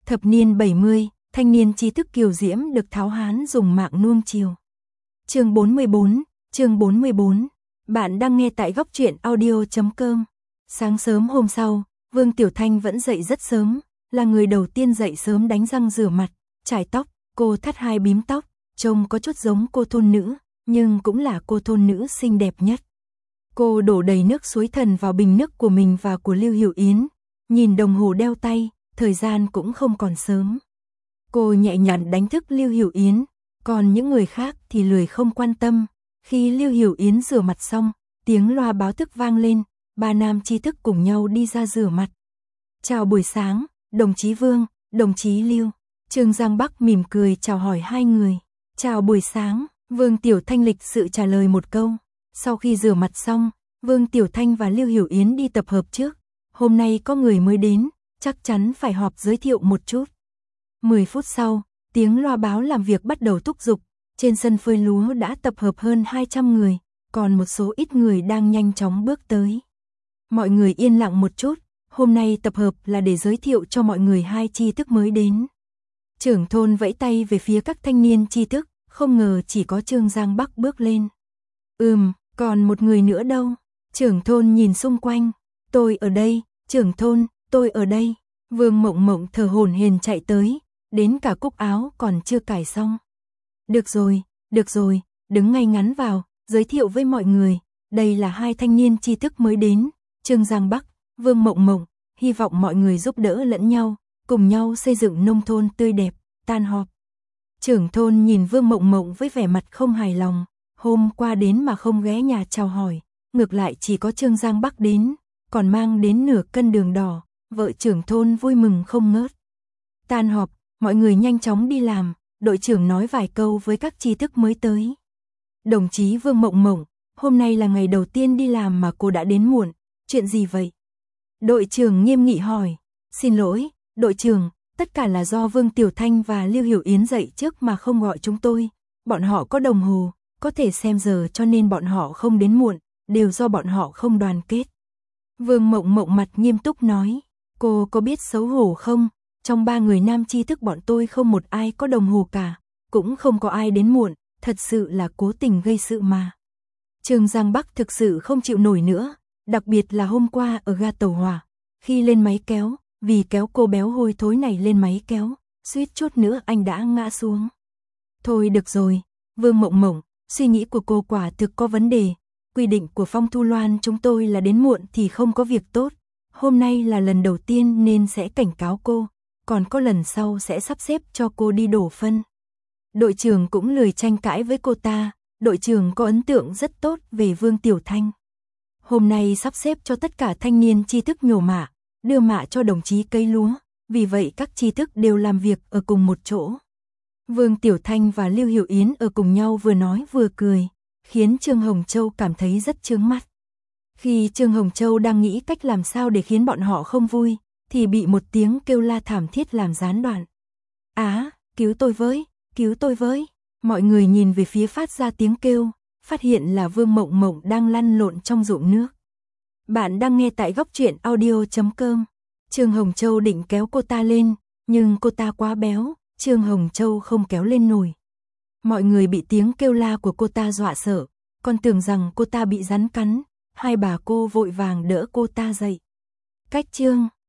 Thập niên 70, thanh niên trí thức kiều diễm được tháo hán dùng mạng nuông chiều. Chương 44. Bạn đang nghe tại góc truyện audio.com. Sáng sớm hôm sau, Vương Tiểu Thanh vẫn dậy rất sớm, là người đầu tiên dậy sớm đánh răng rửa mặt, chải tóc, cô thắt 2 bím tóc, trông có chút giống cô thôn nữ, nhưng cũng là cô thôn nữ xinh đẹp nhất. Cô đổ đầy nước suối thần vào bình nước của mình và của Lưu Hiểu Yến, nhìn đồng hồ đeo tay, thời gian cũng không còn sớm. Cô nhẹ nhàng đánh thức Lưu Hiểu Yến, còn những người khác thì lười không quan tâm. Khi Lưu Hiểu Yến rửa mặt xong, tiếng loa báo thức vang lên, ba nam tri thức cùng nhau đi ra rửa mặt. Chào buổi sáng, đồng chí Vương, đồng chí Lưu. Trương Giang Bắc mỉm cười chào hỏi hai người. Chào buổi sáng, Vương Tiểu Thanh lịch sự trả lời một câu. Sau khi rửa mặt xong, Vương Tiểu Thanh và Lưu Hiểu Yến đi tập hợp trước. Hôm nay có người mới đến, chắc chắn phải họp giới thiệu một chút. 10 phút sau, tiếng loa báo làm việc bắt đầu thúc giục. Trên sân phơi lúa đã tập hợp hơn 200 người, còn một số ít người đang nhanh chóng bước tới. Mọi người yên lặng một chút, hôm nay tập hợp là để giới thiệu cho mọi người hai tri thức mới đến. Trưởng thôn vẫy tay về phía các thanh niên tri thức, không ngờ chỉ có Trương Giang Bắc bước lên. Còn một người nữa đâu? Trưởng thôn nhìn xung quanh. Tôi ở đây, trưởng thôn, tôi ở đây. Vương Mộng Mộng thở hổn hển chạy tới, đến cả cúc áo còn chưa cài xong. Được rồi, đứng ngay ngắn vào, giới thiệu với mọi người, đây là hai thanh niên tri thức mới đến, Trương Giang Bắc, Vương Mộng Mộng, hy vọng mọi người giúp đỡ lẫn nhau, cùng nhau xây dựng nông thôn tươi đẹp, tan họp. Trưởng thôn nhìn Vương Mộng Mộng với vẻ mặt không hài lòng, hôm qua đến mà không ghé nhà chào hỏi, ngược lại chỉ có Trương Giang Bắc đến, còn mang đến nửa cân đường đỏ, vợ trưởng thôn vui mừng không ngớt. Tan họp, mọi người nhanh chóng đi làm, đội trưởng nói vài câu với các tri thức mới tới. Đồng chí Vương Mộng Mộng, hôm nay là ngày đầu tiên đi làm mà cô đã đến muộn, chuyện gì vậy? Đội trưởng nghiêm nghị hỏi. Xin lỗi, đội trưởng, tất cả là do Vương Tiểu Thanh và Lưu Hiểu Yến dậy trước mà không gọi chúng tôi. Bọn họ có đồng hồ, có thể xem giờ cho nên bọn họ không đến muộn, đều do bọn họ không đoàn kết. Vương Mộng Mộng mặt nghiêm túc nói, cô có biết xấu hổ không? Trong 3 người nam tri thức bọn tôi không một ai có đồng hồ cả, cũng không có ai đến muộn, thật sự là cố tình gây sự mà. Trương Giang Bắc thực sự không chịu nổi nữa, đặc biệt là hôm qua ở ga tàu hỏa, khi lên máy kéo, vì kéo cô béo hôi thối này lên máy kéo, suýt chút nữa anh đã ngã xuống. Thôi được rồi, Vương Mộng Mộng, suy nghĩ của cô quả thực có vấn đề, quy định của Phong Thu Loan chúng tôi là đến muộn thì không có việc tốt, hôm nay là lần đầu tiên nên sẽ cảnh cáo cô, còn có lần sau sẽ sắp xếp cho cô đi đổ phân. Đội trưởng cũng lười tranh cãi với cô ta, đội trưởng có ấn tượng rất tốt về Vương Tiểu Thanh. Hôm nay sắp xếp cho tất cả thanh niên tri thức nhổ mạ, đưa mạ cho đồng chí cấy lúa, vì vậy các tri thức đều làm việc ở cùng một chỗ. Vương Tiểu Thanh và Lưu Hiểu Yến ở cùng nhau vừa nói vừa cười, khiến Trương Hồng Châu cảm thấy rất chướng mắt. Khi Trương Hồng Châu đang nghĩ cách làm sao để khiến bọn họ không vui, thì bị một tiếng kêu la thảm thiết làm gián đoạn. Cứu tôi với. Mọi người nhìn về phía phát ra tiếng kêu, phát hiện là Vương Mộng Mộng đang lăn lộn trong ruộng nước. Bạn đang nghe tại góc truyện audio.com. Trương Hồng Châu định kéo cô ta lên, nhưng cô ta quá béo, Trương Hồng Châu không kéo lên nổi. Mọi người bị tiếng kêu la của cô ta dọa sợ, còn tưởng rằng cô ta bị rắn cắn, hai bà cô vội vàng đỡ cô ta dậy. Cách Trương